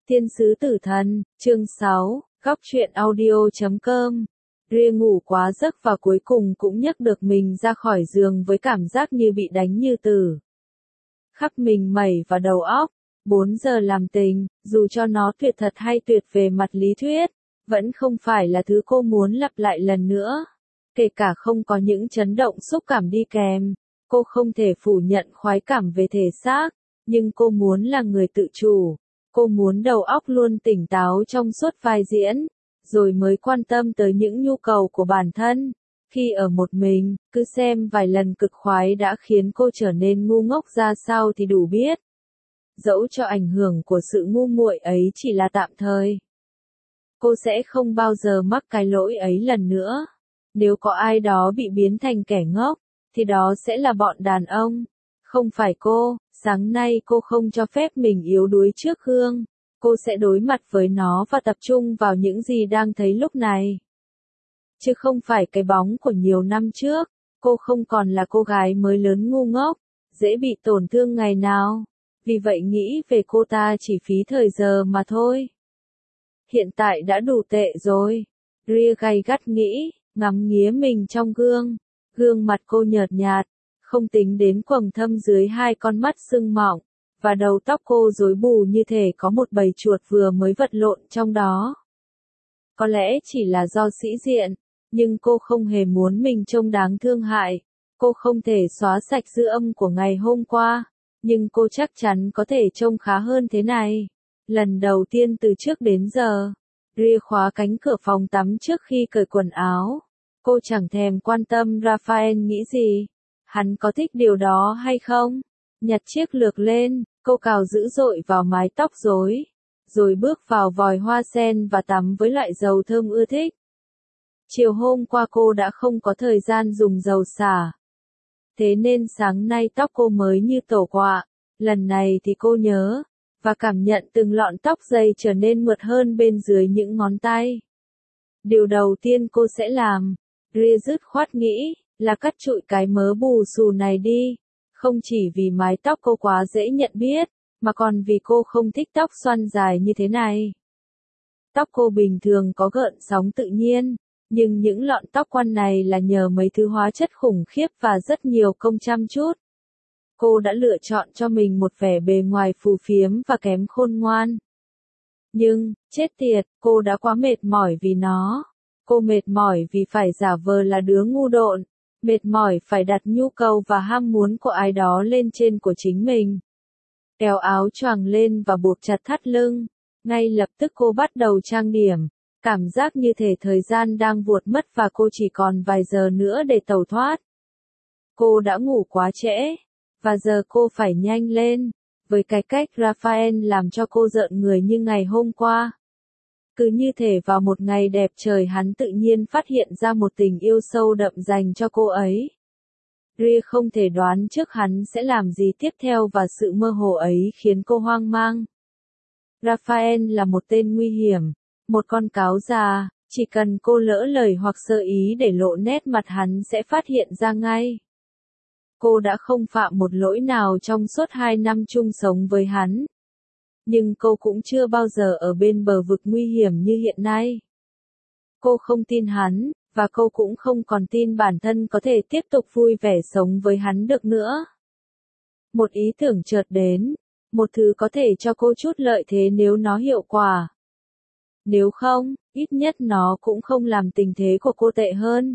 Thiên sứ tử thần, chương 6, góc truyện audio.com. Ria ngủ quá giấc và cuối cùng cũng nhấc được mình ra khỏi giường với cảm giác như bị đánh như tử. Khắp mình mẩy và đầu óc, 4 giờ làm tình, dù cho nó tuyệt thật hay tuyệt về mặt lý thuyết, vẫn không phải là thứ cô muốn lặp lại lần nữa. Kể cả không có những chấn động xúc cảm đi kèm, cô không thể phủ nhận khoái cảm về thể xác, nhưng cô muốn là người tự chủ. Cô muốn đầu óc luôn tỉnh táo trong suốt vai diễn, rồi mới quan tâm tới những nhu cầu của bản thân. Khi ở một mình, cứ xem vài lần cực khoái đã khiến cô trở nên ngu ngốc ra sao thì đủ biết. Dẫu cho ảnh hưởng của sự ngu muội ấy chỉ là tạm thời, cô sẽ không bao giờ mắc cái lỗi ấy lần nữa. Nếu có ai đó bị biến thành kẻ ngốc, thì đó sẽ là bọn đàn ông, không phải cô. Sáng nay cô không cho phép mình yếu đuối trước gương. Cô sẽ đối mặt với nó và tập trung vào những gì đang thấy lúc này. Chứ không phải cái bóng của nhiều năm trước. Cô không còn là cô gái mới lớn ngu ngốc, dễ bị tổn thương ngày nào. Vì vậy nghĩ về cô ta chỉ phí thời giờ mà thôi. Hiện tại đã đủ tệ rồi. Ria gay gắt nghĩ, ngắm nghía mình trong gương. Gương mặt cô nhợt nhạt, không tính đến quầng thâm dưới hai con mắt sưng mọng, và đầu tóc cô rối bù như thể có một bầy chuột vừa mới vật lộn trong đó. Có lẽ chỉ là do sĩ diện, nhưng cô không hề muốn mình trông đáng thương hại. Cô không thể xóa sạch dư âm của ngày hôm qua, nhưng cô chắc chắn có thể trông khá hơn thế này. Lần đầu tiên từ trước đến giờ, Ria khóa cánh cửa phòng tắm trước khi cởi quần áo. Cô chẳng thèm quan tâm Raphael nghĩ gì. Hắn có thích điều đó hay không? Nhặt chiếc lược lên, cô cào dữ dội vào mái tóc rối, rồi bước vào vòi hoa sen và tắm với loại dầu thơm ưa thích. Chiều hôm qua cô đã không có thời gian dùng dầu xả, thế nên sáng nay tóc cô mới như tổ quạ. Lần này thì cô nhớ, và cảm nhận từng lọn tóc dày trở nên mượt hơn bên dưới những ngón tay. Điều đầu tiên cô sẽ làm, Ria dứt khoát nghĩ, là cắt trụi cái mớ bù xù này đi. Không chỉ vì mái tóc cô quá dễ nhận biết, mà còn vì cô không thích tóc xoăn dài như thế này. Tóc cô bình thường có gợn sóng tự nhiên, nhưng những lọn tóc quăn này là nhờ mấy thứ hóa chất khủng khiếp và rất nhiều công chăm chút. Cô đã lựa chọn cho mình một vẻ bề ngoài phù phiếm và kém khôn ngoan. Nhưng, chết tiệt, cô đã quá mệt mỏi vì nó. Cô mệt mỏi vì phải giả vờ là đứa ngu độn. Mệt mỏi phải đặt nhu cầu và ham muốn của ai đó lên trên của chính mình. Kéo áo choàng lên và buộc chặt thắt lưng. Ngay lập tức cô bắt đầu trang điểm. Cảm giác như thể thời gian đang vụt mất và cô chỉ còn vài giờ nữa để tẩu thoát. Cô đã ngủ quá trễ, và giờ cô phải nhanh lên. Với cái cách Raphael làm cho cô rợn người như ngày hôm qua. Cứ như thể vào một ngày đẹp trời hắn tự nhiên phát hiện ra một tình yêu sâu đậm dành cho cô ấy. Ria không thể đoán trước hắn sẽ làm gì tiếp theo và sự mơ hồ ấy khiến cô hoang mang. Raphael là một tên nguy hiểm, một con cáo già, chỉ cần cô lỡ lời hoặc sơ ý để lộ nét mặt hắn sẽ phát hiện ra ngay. Cô đã không phạm một lỗi nào trong suốt 2 năm chung sống với hắn. Nhưng cô cũng chưa bao giờ ở bên bờ vực nguy hiểm như hiện nay. Cô không tin hắn, và cô cũng không còn tin bản thân có thể tiếp tục vui vẻ sống với hắn được nữa. Một ý tưởng chợt đến, một thứ có thể cho cô chút lợi thế nếu nó hiệu quả. Nếu không, ít nhất nó cũng không làm tình thế của cô tệ hơn.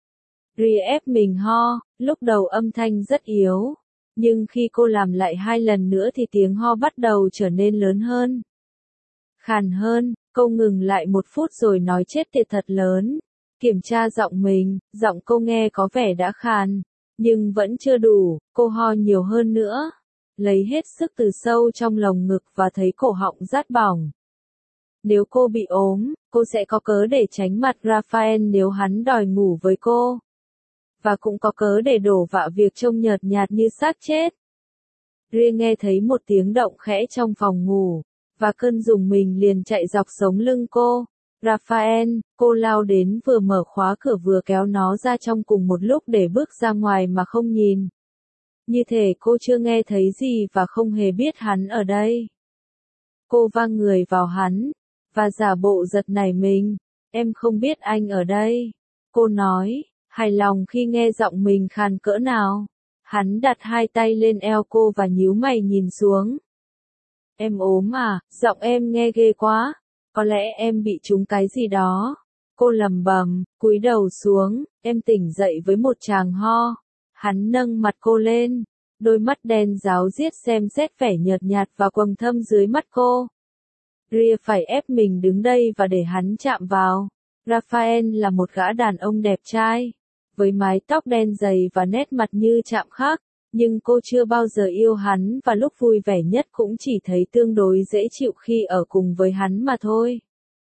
Ria ép mình ho, lúc đầu âm thanh rất yếu. Nhưng khi cô làm lại 2 lần nữa thì tiếng ho bắt đầu trở nên lớn hơn. Khàn hơn, cô ngừng lại 1 phút rồi nói chết tiệt thật lớn. Kiểm tra giọng mình, giọng cô nghe có vẻ đã khàn. Nhưng vẫn chưa đủ, cô ho nhiều hơn nữa. Lấy hết sức từ sâu trong lồng ngực và thấy cổ họng rát bỏng. Nếu cô bị ốm, cô sẽ có cớ để tránh mặt Raphael nếu hắn đòi ngủ với cô. Và cũng có cớ để đổ vạ việc trông nhợt nhạt như xác chết. Ria nghe thấy một tiếng động khẽ trong phòng ngủ, và cơn rùng mình liền chạy dọc sống lưng cô. Raphael, cô lao đến vừa mở khóa cửa vừa kéo nó ra trong cùng một lúc để bước ra ngoài mà không nhìn. Như thể cô chưa nghe thấy gì và không hề biết hắn ở đây. Cô vang người vào hắn, và giả bộ giật nảy mình. Em không biết anh ở đây. Cô nói, hài lòng khi nghe giọng mình khàn cỡ nào. Hắn đặt hai tay lên eo cô và nhíu mày nhìn xuống. Em ốm à, giọng em nghe ghê quá. Có lẽ em bị trúng cái gì đó. Cô lầm bầm, cúi đầu xuống, em tỉnh dậy với một tràng ho. Hắn nâng mặt cô lên, đôi mắt đen ráo riết xem xét vẻ nhợt nhạt và quầng thâm dưới mắt cô. Ria phải ép mình đứng đây và để hắn chạm vào. Raphael là một gã đàn ông đẹp trai, với mái tóc đen dày và nét mặt như chạm khắc, nhưng cô chưa bao giờ yêu hắn và lúc vui vẻ nhất cũng chỉ thấy tương đối dễ chịu khi ở cùng với hắn mà thôi.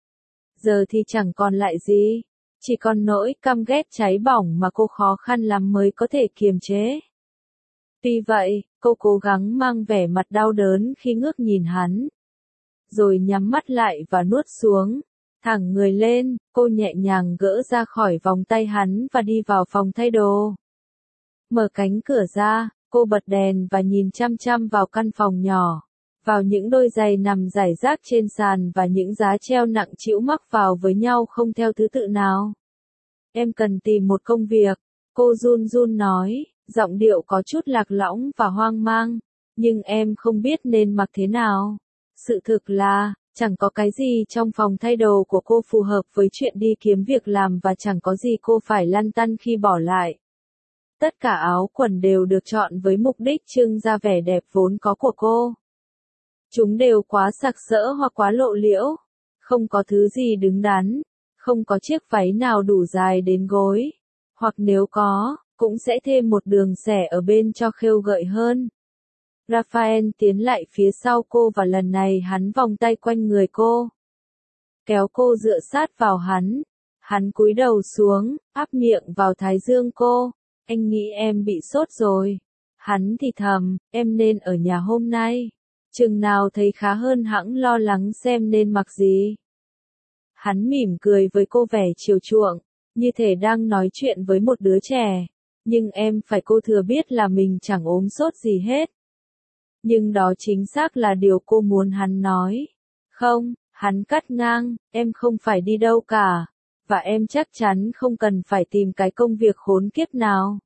Giờ thì chẳng còn lại gì, chỉ còn nỗi căm ghét cháy bỏng mà cô khó khăn lắm mới có thể kiềm chế. Tuy vậy, cô cố gắng mang vẻ mặt đau đớn khi ngước nhìn hắn. Rồi nhắm mắt lại và nuốt xuống. Thẳng người lên, cô nhẹ nhàng gỡ ra khỏi vòng tay hắn và đi vào phòng thay đồ. Mở cánh cửa ra, cô bật đèn và nhìn chăm chăm vào căn phòng nhỏ. Vào những đôi giày nằm rải rác trên sàn và những giá treo nặng trĩu mắc vào với nhau không theo thứ tự nào. Em cần tìm một công việc, cô run run nói, giọng điệu có chút lạc lõng và hoang mang, nhưng em không biết nên mặc thế nào. Sự thực là, chẳng có cái gì trong phòng thay đồ của cô phù hợp với chuyện đi kiếm việc làm và chẳng có gì cô phải lăn tăn khi bỏ lại. Tất cả áo quần đều được chọn với mục đích trưng ra vẻ đẹp vốn có của cô. Chúng đều quá sặc sỡ hoặc quá lộ liễu, không có thứ gì đứng đắn, không có chiếc váy nào đủ dài đến gối, hoặc nếu có, cũng sẽ thêm một đường xẻ ở bên cho khêu gợi hơn. Raphael tiến lại phía sau cô và lần này hắn vòng tay quanh người cô, kéo cô dựa sát vào hắn. Hắn cúi đầu xuống, áp miệng vào thái dương cô. Anh nghĩ em bị sốt rồi. Hắn thì thầm, em nên ở nhà hôm nay. Chừng nào thấy khá hơn hẵng lo lắng xem nên mặc gì. Hắn mỉm cười với cô vẻ chiều chuộng, như thể đang nói chuyện với một đứa trẻ. Nhưng em phải cô thừa biết là mình chẳng ốm sốt gì hết. Nhưng đó chính xác là điều cô muốn hắn nói. Không, hắn cắt ngang, em không phải đi đâu cả. Và em chắc chắn không cần phải tìm cái công việc khốn kiếp nào.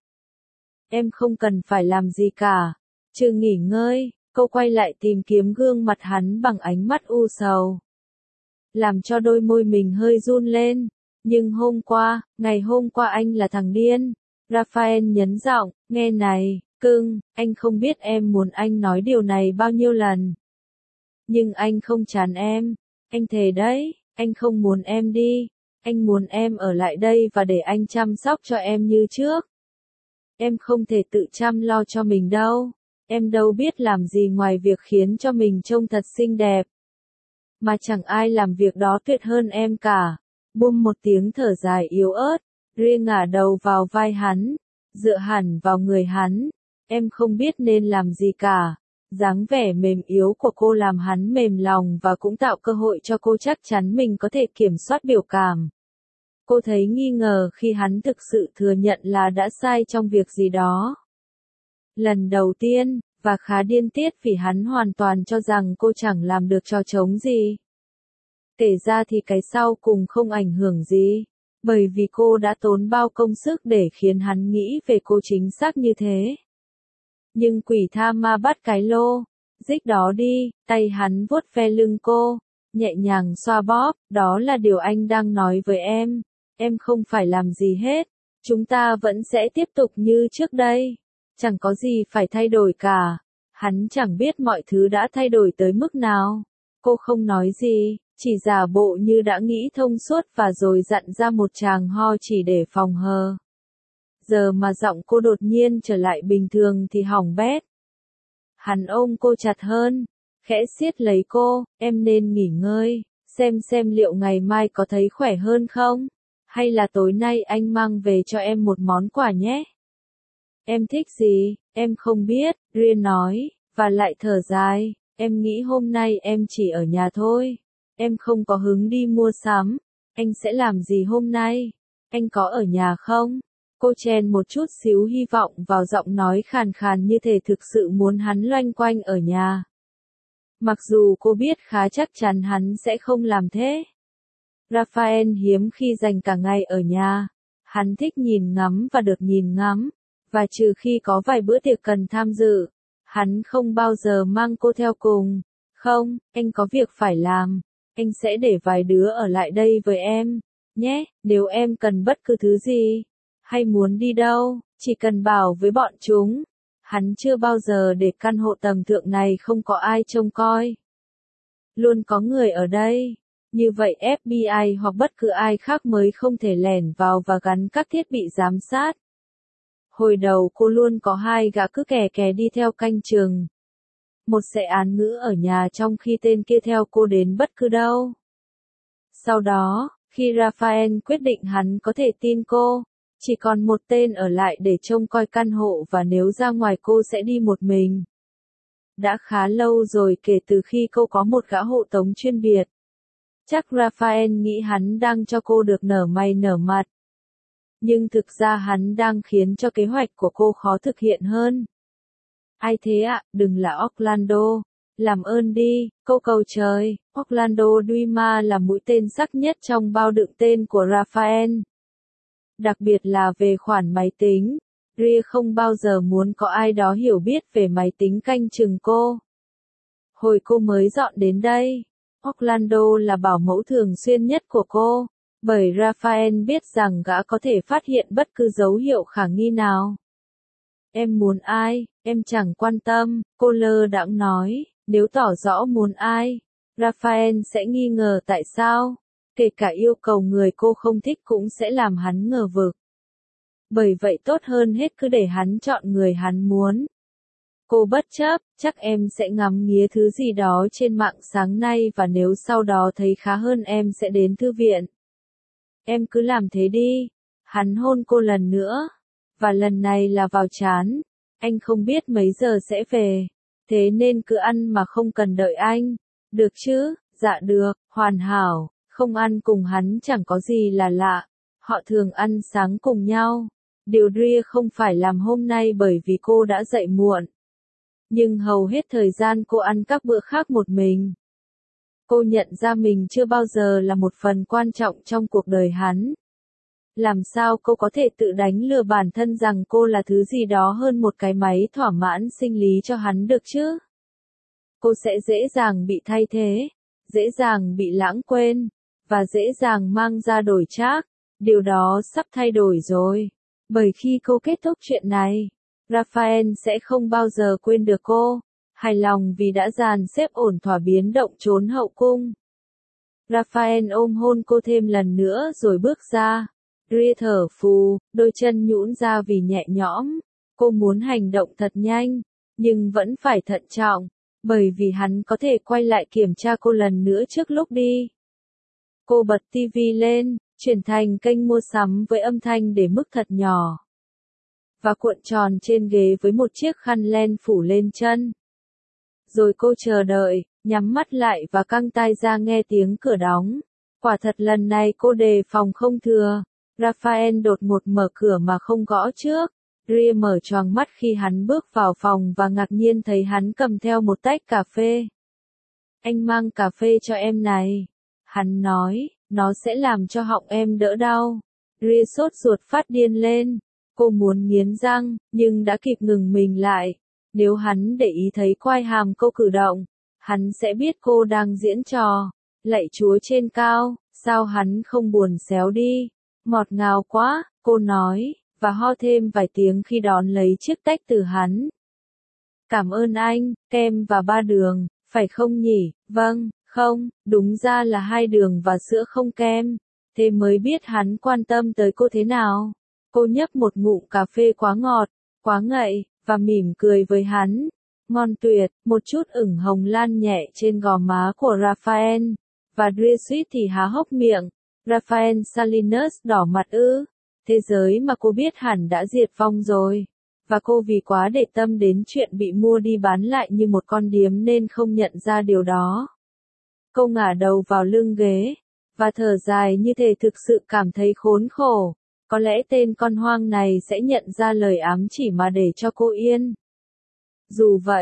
Em không cần phải làm gì cả. Trừ nghỉ ngơi, cô quay lại tìm kiếm gương mặt hắn bằng ánh mắt u sầu. Làm cho đôi môi mình hơi run lên. Nhưng ngày hôm qua anh là thằng điên. Raphael nhấn giọng, nghe này, cưng, anh không biết em muốn anh nói điều này bao nhiêu lần. Nhưng anh không chán em. Anh thề đấy, anh không muốn em đi. Anh muốn em ở lại đây và để anh chăm sóc cho em như trước. Em không thể tự chăm lo cho mình đâu. Em đâu biết làm gì ngoài việc khiến cho mình trông thật xinh đẹp. Mà chẳng ai làm việc đó tuyệt hơn em cả. Buông một tiếng thở dài yếu ớt, Ria ngả đầu vào vai hắn, dựa hẳn vào người hắn. Em không biết nên làm gì cả. Dáng vẻ mềm yếu của cô làm hắn mềm lòng và cũng tạo cơ hội cho cô chắc chắn mình có thể kiểm soát biểu cảm. Cô thấy nghi ngờ khi hắn thực sự thừa nhận là đã sai trong việc gì đó. Lần đầu tiên, và khá điên tiết vì hắn hoàn toàn cho rằng cô chẳng làm được trò trống gì. Kể ra thì cái sau cùng không ảnh hưởng gì, bởi vì cô đã tốn bao công sức để khiến hắn nghĩ về cô chính xác như thế. Nhưng quỷ tha ma bắt cái lô, dích đó đi, tay hắn vuốt ve lưng cô, nhẹ nhàng xoa bóp, đó là điều anh đang nói với em không phải làm gì hết, chúng ta vẫn sẽ tiếp tục như trước đây, chẳng có gì phải thay đổi cả. Hắn chẳng biết mọi thứ đã thay đổi tới mức nào. Cô không nói gì, chỉ giả bộ như đã nghĩ thông suốt và rồi dặn ra một tràng ho chỉ để phòng hờ. Giờ mà giọng cô đột nhiên trở lại bình thường thì hỏng bét. Hắn ôm cô chặt hơn, khẽ siết lấy cô, em nên nghỉ ngơi, xem liệu ngày mai có thấy khỏe hơn không? Hay là tối nay anh mang về cho em một món quà nhé? Em thích gì? Em không biết, Ria nói, và lại thở dài, em nghĩ hôm nay em chỉ ở nhà thôi. Em không có hứng đi mua sắm. Anh sẽ làm gì hôm nay? Anh có ở nhà không? Cô chen một chút xíu hy vọng vào giọng nói khàn khàn như thể thực sự muốn hắn loanh quanh ở nhà. Mặc dù cô biết khá chắc chắn hắn sẽ không làm thế. Raphael hiếm khi dành cả ngày ở nhà. Hắn thích nhìn ngắm và được nhìn ngắm. Và trừ khi có vài bữa tiệc cần tham dự, hắn không bao giờ mang cô theo cùng. Không, anh có việc phải làm. Anh sẽ để vài đứa ở lại đây với em, nhé, nếu em cần bất cứ thứ gì, hay muốn đi đâu, chỉ cần bảo với bọn chúng. Hắn chưa bao giờ để căn hộ tầng thượng này không có ai trông coi. Luôn có người ở đây. Như vậy FBI hoặc bất cứ ai khác mới không thể lẻn vào và gắn các thiết bị giám sát. Hồi đầu cô luôn có 2 gã cứ kè kè đi theo canh chừng. Một sẽ án ngữ ở nhà trong khi tên kia theo cô đến bất cứ đâu. Sau đó, khi Raphael quyết định hắn có thể tin cô, chỉ còn một tên ở lại để trông coi căn hộ và nếu ra ngoài cô sẽ đi một mình. Đã khá lâu rồi kể từ khi cô có một gã hộ tống chuyên biệt. Chắc Raphael nghĩ hắn đang cho cô được nở mày nở mặt. Nhưng thực ra hắn đang khiến cho kế hoạch của cô khó thực hiện hơn. Ai thế ạ, đừng là Orlando. Làm ơn đi, câu cầu trời. Orlando Duima là mũi tên sắc nhất trong bao đựng tên của Raphael. Đặc biệt là về khoản máy tính. Ria không bao giờ muốn có ai đó hiểu biết về máy tính canh chừng cô. Hồi cô mới dọn đến đây, Orlando là bảo mẫu thường xuyên nhất của cô, bởi Raphael biết rằng gã có thể phát hiện bất cứ dấu hiệu khả nghi nào. Em muốn ai, em chẳng quan tâm, cô lơ đãng nói, nếu tỏ rõ muốn ai, Raphael sẽ nghi ngờ tại sao, kể cả yêu cầu người cô không thích cũng sẽ làm hắn ngờ vực. Bởi vậy tốt hơn hết cứ để hắn chọn người hắn muốn. Cô bất chấp, chắc em sẽ ngắm nghía thứ gì đó trên mạng sáng nay và nếu sau đó thấy khá hơn em sẽ đến thư viện. Em cứ làm thế đi. Hắn hôn cô lần nữa. Và lần này là vào trán. Anh không biết mấy giờ sẽ về. Thế nên cứ ăn mà không cần đợi anh. Được chứ? Dạ được, hoàn hảo. Không ăn cùng hắn chẳng có gì là lạ. Họ thường ăn sáng cùng nhau. Điều Ria không phải làm hôm nay bởi vì cô đã dậy muộn. Nhưng hầu hết thời gian cô ăn các bữa khác một mình. Cô nhận ra mình chưa bao giờ là một phần quan trọng trong cuộc đời hắn. Làm sao cô có thể tự đánh lừa bản thân rằng cô là thứ gì đó hơn một cái máy thỏa mãn sinh lý cho hắn được chứ? Cô sẽ dễ dàng bị thay thế, dễ dàng bị lãng quên, và dễ dàng mang ra đổi trác. Điều đó sắp thay đổi rồi. Bởi khi cô kết thúc chuyện này, Raphael sẽ không bao giờ quên được cô, hài lòng vì đã dàn xếp ổn thỏa biến động trốn hậu cung. Raphael ôm hôn cô thêm lần nữa rồi bước ra. Ria thở phù, đôi chân nhũn ra vì nhẹ nhõm. Cô muốn hành động thật nhanh, nhưng vẫn phải thận trọng, bởi vì hắn có thể quay lại kiểm tra cô lần nữa trước lúc đi. Cô bật tivi lên, chuyển thành kênh mua sắm với âm thanh để mức thật nhỏ. Và cuộn tròn trên ghế với một chiếc khăn len phủ lên chân. Rồi cô chờ đợi, nhắm mắt lại và căng tai ra nghe tiếng cửa đóng. Quả thật lần này cô đề phòng không thừa. Raphael đột ngột mở cửa mà không gõ trước. Ria mở choàng mắt khi hắn bước vào phòng và ngạc nhiên thấy hắn cầm theo một tách cà phê. Anh mang cà phê cho em này. Hắn nói, nó sẽ làm cho họng em đỡ đau. Ria sốt ruột phát điên lên. Cô muốn nghiến răng, nhưng đã kịp ngừng mình lại. Nếu hắn để ý thấy quai hàm cô cử động, hắn sẽ biết cô đang diễn trò. Lạy Chúa trên cao, sao hắn không buồn xéo đi. Ngọt ngào quá, cô nói, và ho thêm vài tiếng khi đón lấy chiếc tách từ hắn. Cảm ơn anh, kem và 3 đường, phải không nhỉ? Vâng, không, đúng ra là 2 đường và sữa không kem. Thế mới biết hắn quan tâm tới cô thế nào. Cô nhấp một ngụm cà phê quá ngọt, quá ngậy, và mỉm cười với hắn. Ngon tuyệt, một chút ửng hồng lan nhẹ trên gò má của Raphael. Và Ria suýt thì há hốc miệng. Raphael Salinas đỏ mặt ư. Thế giới mà cô biết hẳn đã diệt vong rồi. Và cô vì quá để tâm đến chuyện bị mua đi bán lại như một con điếm nên không nhận ra điều đó. Cô ngả đầu vào lưng ghế, và thở dài như thể thực sự cảm thấy khốn khổ. Có lẽ tên con hoang này sẽ nhận ra lời ám chỉ mà để cho cô yên. Dù vậy, cô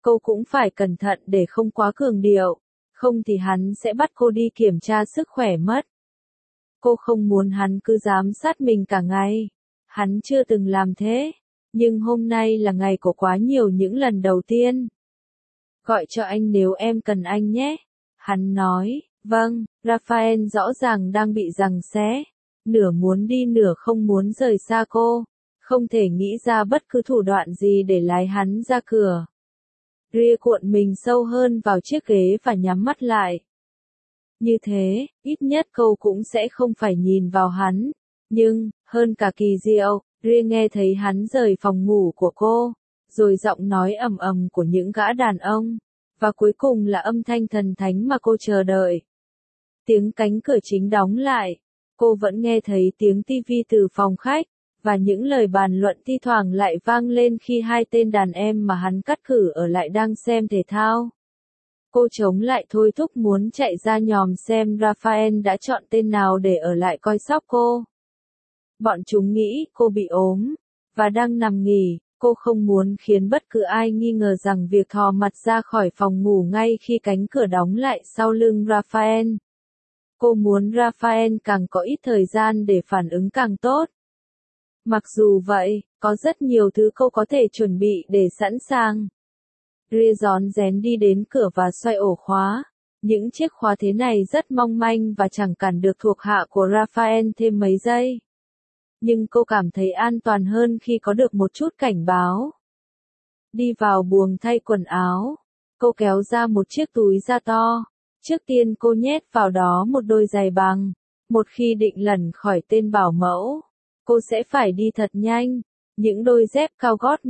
cô cũng phải cẩn thận để không quá cường điệu, không thì hắn sẽ bắt cô đi kiểm tra sức khỏe mất. Cô không muốn hắn cứ giám sát mình cả ngày. Hắn chưa từng làm thế, nhưng hôm nay là ngày của quá nhiều những lần đầu tiên. Gọi cho anh nếu em cần anh nhé. Hắn nói, vâng. Raphael rõ ràng đang bị giằng xé, nửa muốn đi nửa không muốn rời xa cô, không thể nghĩ ra bất cứ thủ đoạn gì để lái hắn ra cửa. Ria cuộn mình sâu hơn vào chiếc ghế và nhắm mắt lại. Như thế, ít nhất cô cũng sẽ không phải nhìn vào hắn. Nhưng, hơn cả kỳ diệu, Ria nghe thấy hắn rời phòng ngủ của cô, rồi giọng nói ầm ầm của những gã đàn ông, và cuối cùng là âm thanh thần thánh mà cô chờ đợi. Tiếng cánh cửa chính đóng lại, cô vẫn nghe thấy tiếng tivi từ phòng khách, và những lời bàn luận thi thoảng lại vang lên khi hai tên đàn em mà hắn cắt cử ở lại đang xem thể thao. Cô chống lại thôi thúc muốn chạy ra nhòm xem Raphael đã chọn tên nào để ở lại coi sóc cô. Bọn chúng nghĩ cô bị ốm, và đang nằm nghỉ, cô không muốn khiến bất cứ ai nghi ngờ rằng việc thò mặt ra khỏi phòng ngủ ngay khi cánh cửa đóng lại sau lưng Raphael. Cô muốn Raphael càng có ít thời gian để phản ứng càng tốt. Mặc dù vậy, có rất nhiều thứ cô có thể chuẩn bị để sẵn sàng. Ria rón rén đi đến cửa và xoay ổ khóa. Những chiếc khóa thế này rất mong manh và chẳng cản được thuộc hạ của Raphael thêm mấy giây. Nhưng cô cảm thấy an toàn hơn khi có được một chút cảnh báo. Đi vào buồng thay quần áo, cô kéo ra một chiếc túi da to. Trước tiên cô nhét vào đó một đôi giày bằng. Một khi định lẩn khỏi tên bảo mẫu, cô sẽ phải đi thật nhanh. Những đôi dép cao gót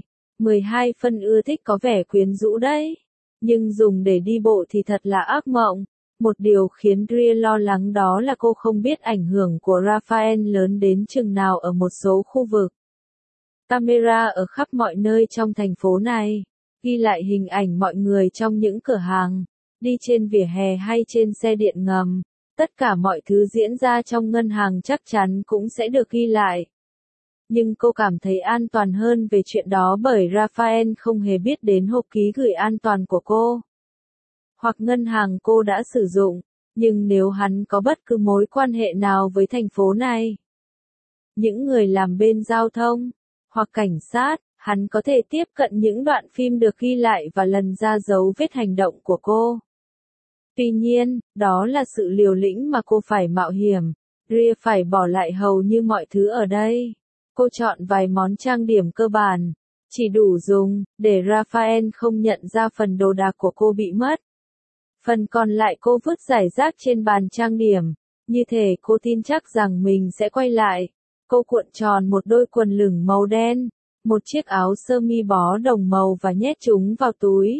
12 phân ưa thích có vẻ quyến rũ đấy. Nhưng dùng để đi bộ thì thật là ác mộng. Một điều khiến Ria lo lắng đó là cô không biết ảnh hưởng của Raphael lớn đến chừng nào ở một số khu vực. Camera ở khắp mọi nơi trong thành phố này, ghi lại hình ảnh mọi người trong những cửa hàng, đi trên vỉa hè hay trên xe điện ngầm. Tất cả mọi thứ diễn ra trong ngân hàng chắc chắn cũng sẽ được ghi lại. Nhưng cô cảm thấy an toàn hơn về chuyện đó bởi Raphael không hề biết đến hộp ký gửi an toàn của cô. Hoặc ngân hàng cô đã sử dụng, nhưng nếu hắn có bất cứ mối quan hệ nào với thành phố này, những người làm bên giao thông, hoặc cảnh sát, hắn có thể tiếp cận những đoạn phim được ghi lại và lần ra dấu vết hành động của cô. Tuy nhiên, đó là sự liều lĩnh mà cô phải mạo hiểm. Ria phải bỏ lại hầu như mọi thứ ở đây. Cô chọn vài món trang điểm cơ bản, chỉ đủ dùng, để Raphael không nhận ra phần đồ đạc của cô bị mất. Phần còn lại cô vứt rải rác trên bàn trang điểm, như thể cô tin chắc rằng mình sẽ quay lại. Cô cuộn tròn một đôi quần lửng màu đen, một chiếc áo sơ mi bó đồng màu và nhét chúng vào túi.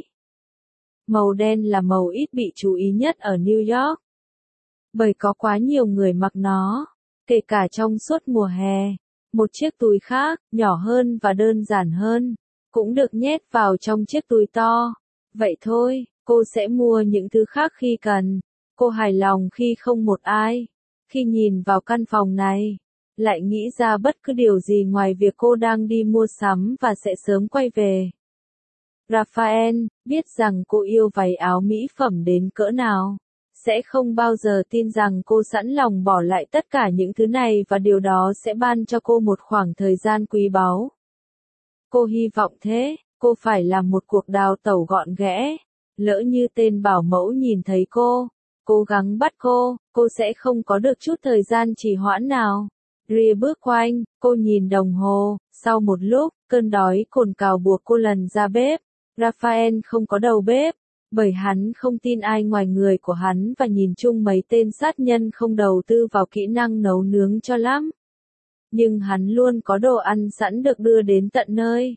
Màu đen là màu ít bị chú ý nhất ở New York, bởi có quá nhiều người mặc nó, kể cả trong suốt mùa hè. Một chiếc túi khác, nhỏ hơn và đơn giản hơn, cũng được nhét vào trong chiếc túi to. Vậy thôi, cô sẽ mua những thứ khác khi cần. Cô hài lòng khi không một ai. Khi nhìn vào căn phòng này, lại nghĩ ra bất cứ điều gì ngoài việc cô đang đi mua sắm và sẽ sớm quay về. Raphael, biết rằng cô yêu váy áo mỹ phẩm đến cỡ nào, sẽ không bao giờ tin rằng cô sẵn lòng bỏ lại tất cả những thứ này và điều đó sẽ ban cho cô một khoảng thời gian quý báu. Cô hy vọng thế, cô phải làm một cuộc đào tẩu gọn ghẽ. Lỡ như tên bảo mẫu nhìn thấy cô, cố gắng bắt cô sẽ không có được chút thời gian trì hoãn nào. Ria bước quanh, cô nhìn đồng hồ, sau một lúc, cơn đói cồn cào buộc cô lần ra bếp. Raphael không có đầu bếp, bởi hắn không tin ai ngoài người của hắn và nhìn chung mấy tên sát nhân không đầu tư vào kỹ năng nấu nướng cho lắm. Nhưng hắn luôn có đồ ăn sẵn được đưa đến tận nơi.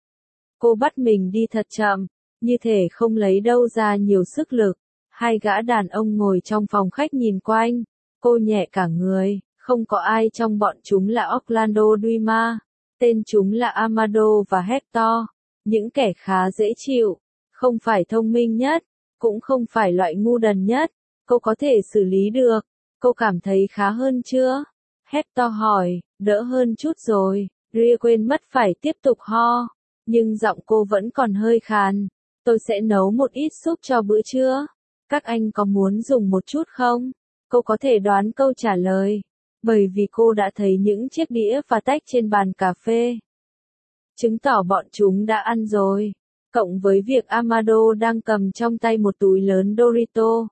Cô bắt mình đi thật chậm, như thể không lấy đâu ra nhiều sức lực. Hai gã đàn ông ngồi trong phòng khách nhìn quanh, cô nhẹ cả người, không có ai trong bọn chúng là Orlando Duima, tên chúng là Amado và Hector, những kẻ khá dễ chịu, không phải thông minh nhất, cũng không phải loại ngu đần nhất, cô có thể xử lý được, cô cảm thấy khá hơn chưa? Hector hỏi, đỡ hơn chút rồi, Ria quên mất phải tiếp tục ho, nhưng giọng cô vẫn còn hơi khàn. tôi sẽ nấu một ít súp cho bữa trưa. Các anh có muốn dùng một chút không? Cô có thể đoán câu trả lời, bởi vì cô đã thấy những chiếc đĩa và tách trên bàn cà phê. Chứng tỏ bọn chúng đã ăn rồi, cộng với việc Amado đang cầm trong tay một túi lớn Dorito.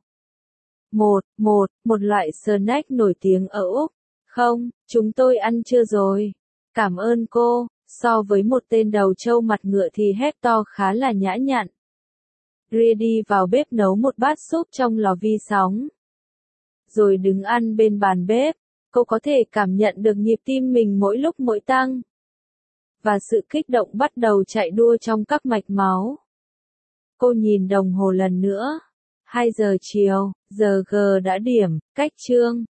Một loại snack nổi tiếng ở Úc. Không, chúng tôi ăn chưa rồi. Cảm ơn cô, so với một tên đầu trâu mặt ngựa thì Hector khá là nhã nhặn. Ria đi vào bếp nấu một bát súp trong lò vi sóng. Rồi đứng ăn bên bàn bếp, cô có thể cảm nhận được nhịp tim mình mỗi lúc mỗi tăng. Và sự kích động bắt đầu chạy đua trong các mạch máu. Cô nhìn đồng hồ lần nữa. 2 giờ chiều, giờ G đã điểm, cách chương.